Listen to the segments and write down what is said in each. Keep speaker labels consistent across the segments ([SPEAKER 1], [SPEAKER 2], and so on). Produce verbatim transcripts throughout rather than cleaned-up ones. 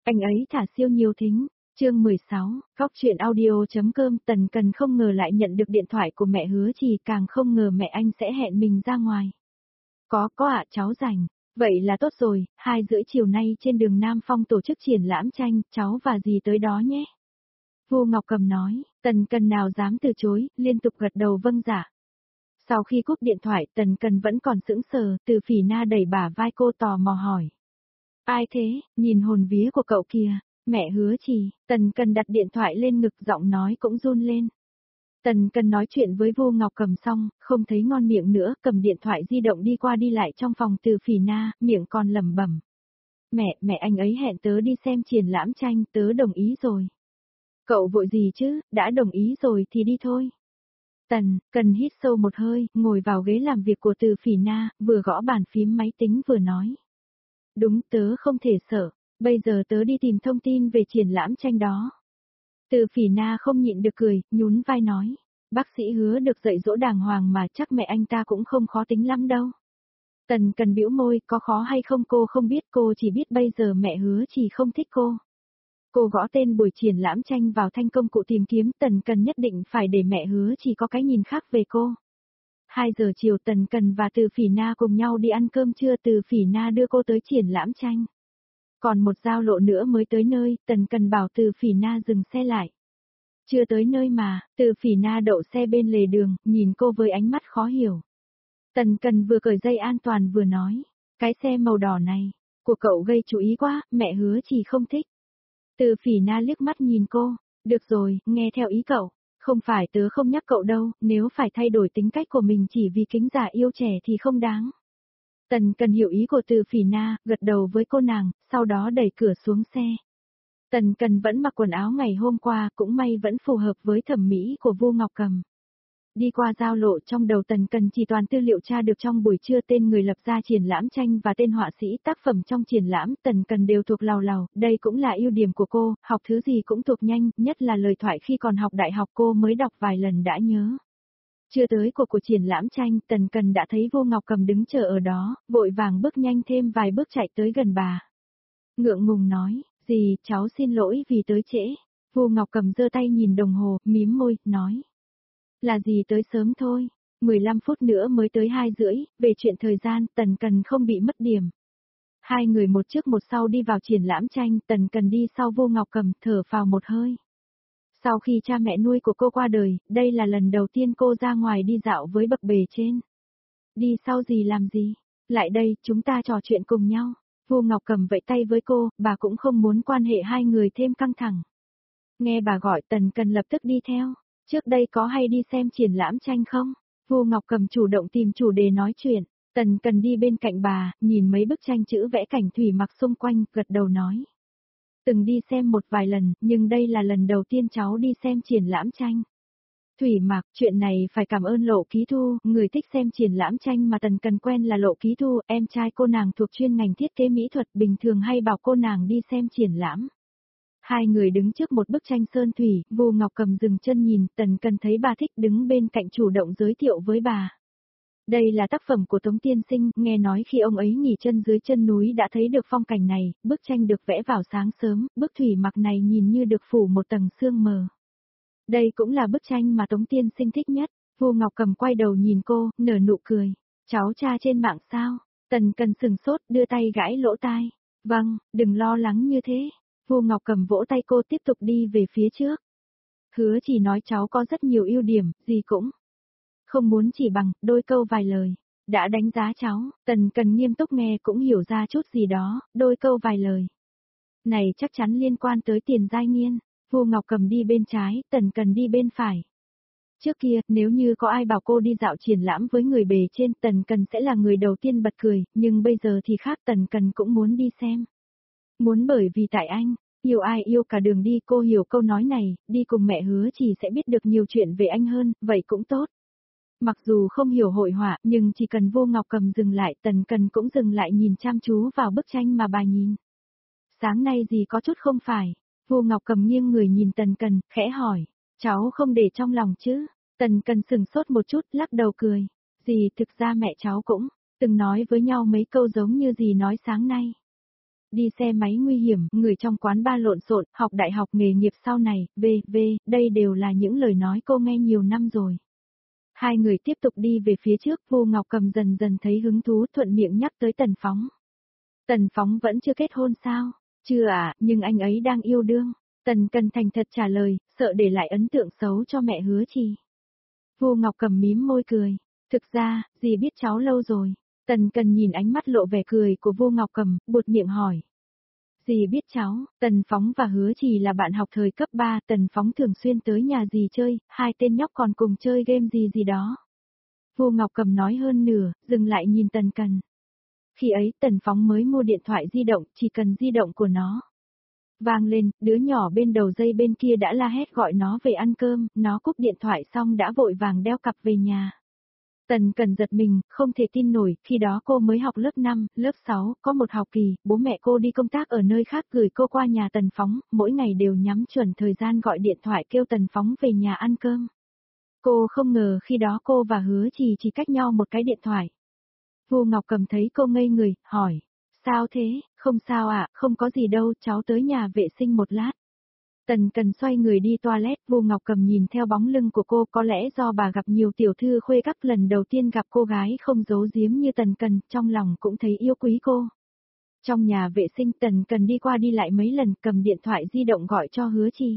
[SPEAKER 1] Anh ấy thả siêu nhiều thính. Chương mười sáu, Góc truyện audio.com. Tần Cần không ngờ lại nhận được điện thoại của mẹ Hứa Trì, càng không ngờ mẹ anh sẽ hẹn mình ra ngoài. Có, có ạ, cháu rảnh. Vậy là tốt rồi, hai rưỡi chiều nay trên đường Nam Phong tổ chức triển lãm tranh, cháu và dì tới đó nhé. Vu Ngọc Cầm nói, Tần Cần nào dám từ chối, liên tục gật đầu vâng dạ. Sau khi cúp điện thoại, Tần Cần vẫn còn sững sờ, Từ Phỉ Na đẩy bả vai cô tò mò hỏi. Ai thế, nhìn hồn vía của cậu kìa, mẹ Hứa Trì. Tần Cần đặt điện thoại lên ngực, giọng nói cũng run lên. Tần Cần nói chuyện với Vu Ngọc Cầm xong, không thấy ngon miệng nữa, cầm điện thoại di động đi qua đi lại trong phòng Từ Phỉ Na, miệng còn lẩm bẩm. Mẹ, mẹ anh ấy hẹn tớ đi xem triển lãm tranh, tớ đồng ý rồi. Cậu vội gì chứ, đã đồng ý rồi thì đi thôi. Tần Cần hít sâu một hơi, ngồi vào ghế làm việc của Từ Phỉ Na, vừa gõ bàn phím máy tính vừa nói. Đúng, tớ không thể sợ, bây giờ tớ đi tìm thông tin về triển lãm tranh đó. Từ Phỉ Na không nhịn được cười, nhún vai nói. Bác sĩ Hứa được dạy dỗ đàng hoàng mà, chắc mẹ anh ta cũng không khó tính lắm đâu. Tần Cần bĩu môi, có khó hay không cô không biết, cô chỉ biết bây giờ mẹ Hứa chỉ không thích cô. Cô gõ tên buổi triển lãm tranh vào thanh công cụ tìm kiếm, Tần Cần nhất định phải để mẹ Hứa chỉ có cái nhìn khác về cô. hai giờ chiều Tần Cần và Từ Phỉ Na cùng nhau đi ăn cơm trưa, Từ Phỉ Na đưa cô tới triển lãm tranh. Còn một giao lộ nữa mới tới nơi, Tần Cần bảo Từ Phỉ Na dừng xe lại. Chưa tới nơi mà, Từ Phỉ Na đậu xe bên lề đường, nhìn cô với ánh mắt khó hiểu. Tần Cần vừa cởi dây an toàn vừa nói, cái xe màu đỏ này, của cậu gây chú ý quá, mẹ Hứa chỉ không thích. Từ Phỉ Na liếc mắt nhìn cô, được rồi, nghe theo ý cậu, không phải tớ không nhắc cậu đâu, nếu phải thay đổi tính cách của mình chỉ vì kính già yêu trẻ thì không đáng. Tần Cần hiểu ý của Từ Phỉ Na, gật đầu với cô nàng, sau đó đẩy cửa xuống xe. Tần Cần vẫn mặc quần áo ngày hôm qua, cũng may vẫn phù hợp với thẩm mỹ của Vu Ngọc Cầm. Đi qua giao lộ, trong đầu Tần Cần chỉ toàn tư liệu tra được trong buổi trưa, tên người lập ra triển lãm tranh và tên họa sĩ tác phẩm trong triển lãm, Tần Cần đều thuộc lào lào, đây cũng là ưu điểm của cô, học thứ gì cũng thuộc nhanh, nhất là lời thoại khi còn học đại học cô mới đọc vài lần đã nhớ. Chưa tới cuộc của triển lãm tranh, Tần Cần đã thấy Vu Ngọc Cầm đứng chờ ở đó, vội vàng bước nhanh thêm vài bước chạy tới gần bà. Ngượng ngùng nói, dì, cháu xin lỗi vì tới trễ. Vu Ngọc Cầm giơ tay nhìn đồng hồ, mím môi, nói. Là gì tới sớm thôi, mười lăm phút nữa mới tới hai rưỡi, về chuyện thời gian, Tần Cần không bị mất điểm. Hai người một trước một sau đi vào triển lãm tranh, Tần Cần đi sau Vu Ngọc Cầm, thở phào một hơi. Sau khi cha mẹ nuôi của cô qua đời, đây là lần đầu tiên cô ra ngoài đi dạo với bậc bề trên. Đi sau gì làm gì? Lại đây, chúng ta trò chuyện cùng nhau. Vu Ngọc Cầm vẫy tay với cô, bà cũng không muốn quan hệ hai người thêm căng thẳng. Nghe bà gọi, Tần Cần lập tức đi theo. Trước đây có hay đi xem triển lãm tranh không? Vu Ngọc Cầm chủ động tìm chủ đề nói chuyện. Tần Cần đi bên cạnh bà, nhìn mấy bức tranh chữ vẽ cảnh thủy mặc xung quanh, gật đầu nói. Từng đi xem một vài lần, nhưng đây là lần đầu tiên cháu đi xem triển lãm tranh. Thủy Mặc, chuyện này phải cảm ơn Lộ Ký Thu, người thích xem triển lãm tranh mà Tần Cần quen là Lộ Ký Thu, em trai cô nàng thuộc chuyên ngành thiết kế mỹ thuật, bình thường hay bảo cô nàng đi xem triển lãm. Hai người đứng trước một bức tranh sơn thủy, Vu Ngọc Cầm dừng chân nhìn, Tần Cần thấy bà thích đứng bên cạnh chủ động giới thiệu với bà. Đây là tác phẩm của Tống Tiên Sinh, nghe nói khi ông ấy nghỉ chân dưới chân núi đã thấy được phong cảnh này, bức tranh được vẽ vào sáng sớm, bức thủy mặc này nhìn như được phủ một tầng sương mờ. Đây cũng là bức tranh mà Tống Tiên Sinh thích nhất. Vu Ngọc Cầm quay đầu nhìn cô, nở nụ cười. Cháu tra trên mạng sao? Tần Cần sừng sốt, đưa tay gãi lỗ tai. Vâng, đừng lo lắng như thế. Vu Ngọc Cầm vỗ tay cô, tiếp tục đi về phía trước. Hứa chỉ nói cháu có rất nhiều ưu điểm, gì cũng không muốn chỉ bằng đôi câu vài lời. Đã đánh giá cháu, Tần Cần nghiêm túc nghe cũng hiểu ra chút gì đó, đôi câu vài lời. Này chắc chắn liên quan tới Tiền Giai Nghiên. Vu Ngọc Cầm đi bên trái, Tần Cần đi bên phải. Trước kia, nếu như có ai bảo cô đi dạo triển lãm với người bề trên, Tần Cần sẽ là người đầu tiên bật cười, nhưng bây giờ thì khác, Tần Cần cũng muốn đi xem. Muốn bởi vì tại anh, yêu ai yêu cả đường đi, cô hiểu câu nói này, đi cùng mẹ Hứa chỉ sẽ biết được nhiều chuyện về anh hơn, vậy cũng tốt. Mặc dù không hiểu hội họa, nhưng chỉ cần Vu Ngọc Cầm dừng lại, Tần Cần cũng dừng lại nhìn chăm chú vào bức tranh mà bà nhìn. Sáng nay gì có chút không phải. Vu Ngọc Cầm nghiêng người nhìn Tần Cần, khẽ hỏi, cháu không để trong lòng chứ? Tần Cần sừng sốt một chút, lắc đầu cười. Dì, thực ra mẹ cháu cũng từng nói với nhau mấy câu giống như dì nói sáng nay. đi xe máy nguy hiểm, người trong quán bar lộn xộn, học đại học nghề nghiệp sau này, về, về, đây đều là những lời nói cô nghe nhiều năm rồi. Hai người tiếp tục đi về phía trước, Vu Ngọc Cầm dần dần thấy hứng thú thuận miệng nhắc tới Tần Phóng. Tần Phóng vẫn chưa kết hôn sao? Chưa à, nhưng anh ấy đang yêu đương. Tần Cần thành thật trả lời, sợ để lại ấn tượng xấu cho mẹ Hứa Trì. Vu Ngọc Cầm mím môi cười. Thực ra, dì biết cháu lâu rồi. Tần Cần nhìn ánh mắt lộ vẻ cười của Vu Ngọc Cầm, buột miệng hỏi. Dì biết cháu, Tần Phóng và Hứa Trì là bạn học thời cấp ba, Tần Phóng thường xuyên tới nhà dì chơi, hai tên nhóc còn cùng chơi game gì gì đó. Vu Ngọc Cầm nói hơn nửa, dừng lại nhìn Tần Cần. Khi ấy Tần Phóng mới mua điện thoại di động, chỉ cần di động của nó. Vang lên, đứa nhỏ bên đầu dây bên kia đã la hét gọi nó về ăn cơm, nó cúp điện thoại xong đã vội vàng đeo cặp về nhà. Tần Cần giật mình, không thể tin nổi, khi đó cô mới học lớp năm, lớp sáu, có một học kỳ, bố mẹ cô đi công tác ở nơi khác gửi cô qua nhà Tần Phóng, mỗi ngày đều nhắm chuẩn thời gian gọi điện thoại kêu Tần Phóng về nhà ăn cơm. Cô không ngờ khi đó cô và Hứa Trì chỉ cách nhau một cái điện thoại. Vu Ngọc Cầm thấy cô ngây người, hỏi, sao thế, không sao ạ, à, không có gì đâu, cháu tới nhà vệ sinh một lát. Tần Cần xoay người đi toilet, Vu Ngọc Cầm nhìn theo bóng lưng của cô, có lẽ do bà gặp nhiều tiểu thư khuê các, lần đầu tiên gặp cô gái không giấu giếm như Tần Cần, trong lòng cũng thấy yêu quý cô. Trong nhà vệ sinh Tần Cần đi qua đi lại mấy lần, cầm điện thoại di động gọi cho Hứa Trì.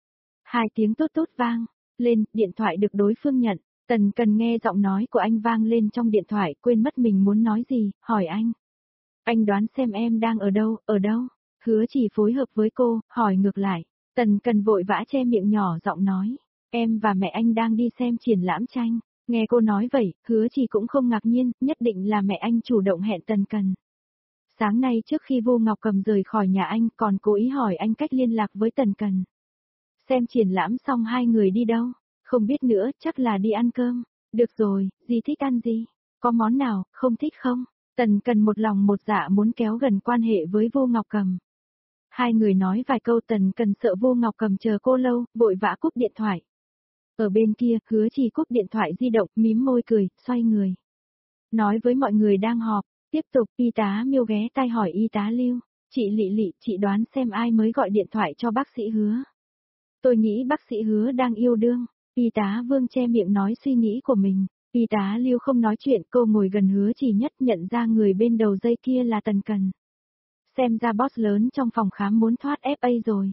[SPEAKER 1] Hai tiếng tốt tốt vang lên, điện thoại được đối phương nhận. Tần Cần nghe giọng nói của anh vang lên trong điện thoại, quên mất mình muốn nói gì, hỏi anh. Anh đoán xem em đang ở đâu, ở đâu? Hứa Trì phối hợp với cô, hỏi ngược lại. Tần Cần vội vã che miệng nhỏ giọng nói. Em và mẹ anh đang đi xem triển lãm tranh. Nghe cô nói vậy, Hứa Trì cũng không ngạc nhiên, nhất định là mẹ anh chủ động hẹn Tần Cần. Sáng nay trước khi Vu Ngọc Cầm rời khỏi nhà anh còn cố ý hỏi anh cách liên lạc với Tần Cần. Xem triển lãm xong hai người đi đâu? Không biết nữa, chắc là đi ăn cơm. Được rồi, dì thích ăn gì? Có món nào, không thích không? Tần Cần một lòng một dạ muốn kéo gần quan hệ với Vu Ngọc Cầm. Hai người nói vài câu, Tần Cần sợ Vu Ngọc Cầm chờ cô lâu, vội vã cúp điện thoại. Ở bên kia, Hứa Trì cúp điện thoại di động, mím môi cười, xoay người. Nói với mọi người đang họp, tiếp tục, y tá Miêu ghé tai hỏi y tá Lưu, chị Lị Lị, chị đoán xem ai mới gọi điện thoại cho bác sĩ Hứa. Tôi nghĩ bác sĩ Hứa đang yêu đương. Y tá Vương che miệng nói suy nghĩ của mình. Y tá Lưu không nói chuyện, cô ngồi gần Hứa Trì nhất, nhận ra người bên đầu dây kia là Tần Cần. Xem ra boss lớn trong phòng khám muốn thoát ép a rồi.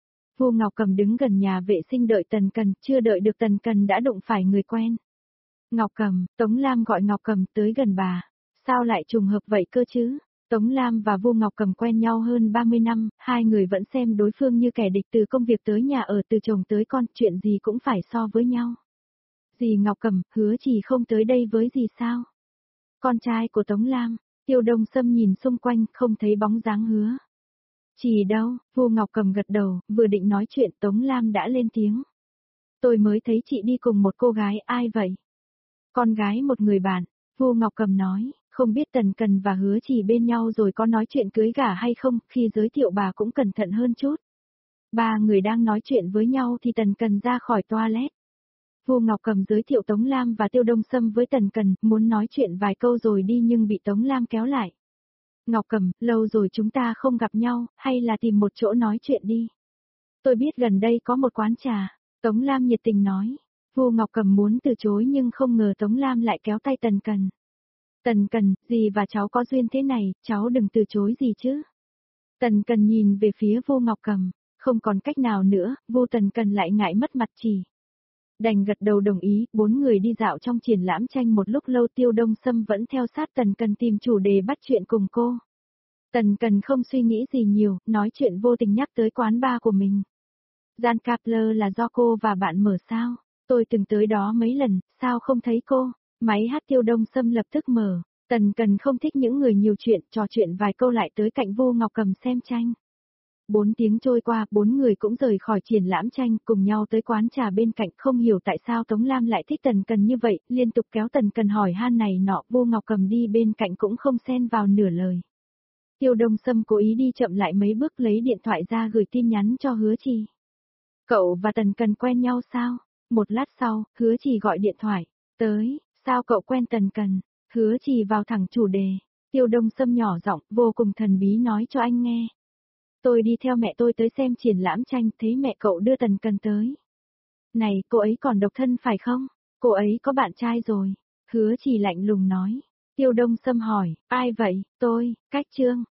[SPEAKER 1] Vu Ngọc Cầm đứng gần nhà vệ sinh đợi Tần Cần, chưa đợi được Tần Cần đã đụng phải người quen. Ngọc Cầm, Tống Lam gọi Ngọc Cầm tới gần bà. Sao lại trùng hợp vậy cơ chứ? Tống Lam và Vu Ngọc Cầm quen nhau hơn ba mươi năm, hai người vẫn xem đối phương như kẻ địch, từ công việc tới nhà ở, từ chồng tới con, chuyện gì cũng phải so với nhau. Dì Ngọc Cầm, Hứa Trì không tới đây với dì sao? Con trai của Tống Lam, Tiêu Đông Sâm nhìn xung quanh, không thấy bóng dáng Hứa Trì đâu, Vu Ngọc Cầm gật đầu, vừa định nói chuyện Tống Lam đã lên tiếng. Tôi mới thấy chị đi cùng một cô gái, ai vậy? Con gái một người bạn, Vu Ngọc Cầm nói. Không biết Tần Cần và Hứa Trì bên nhau rồi có nói chuyện cưới gả hay không, khi giới thiệu bà cũng cẩn thận hơn chút. Ba người đang nói chuyện với nhau thì Tần Cần ra khỏi toilet. Vu Ngọc Cầm giới thiệu Tống Lam và Tiêu Đông Sâm với Tần Cần, muốn nói chuyện vài câu rồi đi nhưng bị Tống Lam kéo lại. Ngọc Cầm, lâu rồi chúng ta không gặp nhau, hay là tìm một chỗ nói chuyện đi. Tôi biết gần đây có một quán trà, Tống Lam nhiệt tình nói. Vu Ngọc Cầm muốn từ chối nhưng không ngờ Tống Lam lại kéo tay Tần Cần. Tần Cần, dì và cháu có duyên thế này, cháu đừng từ chối gì chứ. Tần Cần nhìn về phía Vu Ngọc Cầm, không còn cách nào nữa, Vu Tần Cần lại ngại mất mặt chỉ. Đành gật đầu đồng ý, bốn người đi dạo trong triển lãm tranh một lúc lâu, Tiêu Đông Sâm vẫn theo sát Tần Cần tìm chủ đề bắt chuyện cùng cô. Tần Cần không suy nghĩ gì nhiều, nói chuyện vô tình nhắc tới quán bar của mình. Gian Kapler là do cô và bạn mở sao? Tôi từng tới đó mấy lần, sao không thấy cô? Máy hát Tiêu Đông Sâm lập tức mở. Tần Cần không thích những người nhiều chuyện, trò chuyện vài câu lại tới cạnh Vu Ngọc Cầm xem tranh. Bốn tiếng trôi qua, bốn người cũng rời khỏi triển lãm tranh, cùng nhau tới quán trà bên cạnh, không hiểu tại sao Tống Lam lại thích Tần Cần như vậy, liên tục kéo Tần Cần hỏi han này nọ, Vu Ngọc Cầm đi bên cạnh cũng không xen vào nửa lời. Tiêu Đông Sâm cố ý đi chậm lại mấy bước, lấy điện thoại ra gửi tin nhắn cho Hứa Trì. Cậu và Tần Cần quen nhau sao? Một lát sau, Hứa Trì gọi điện thoại tới. Sao cậu quen Tần Cần? Hứa Trì vào thẳng chủ đề. Tiêu Đông Sâm nhỏ giọng, vô cùng thần bí nói cho anh nghe. Tôi đi theo mẹ tôi tới xem triển lãm tranh, thấy mẹ cậu đưa Tần Cần tới. Này, cô ấy còn độc thân phải không? Cô ấy có bạn trai rồi. Hứa Chỉ lạnh lùng nói. Tiêu Đông Sâm hỏi, ai vậy? Tôi, Cách Trương.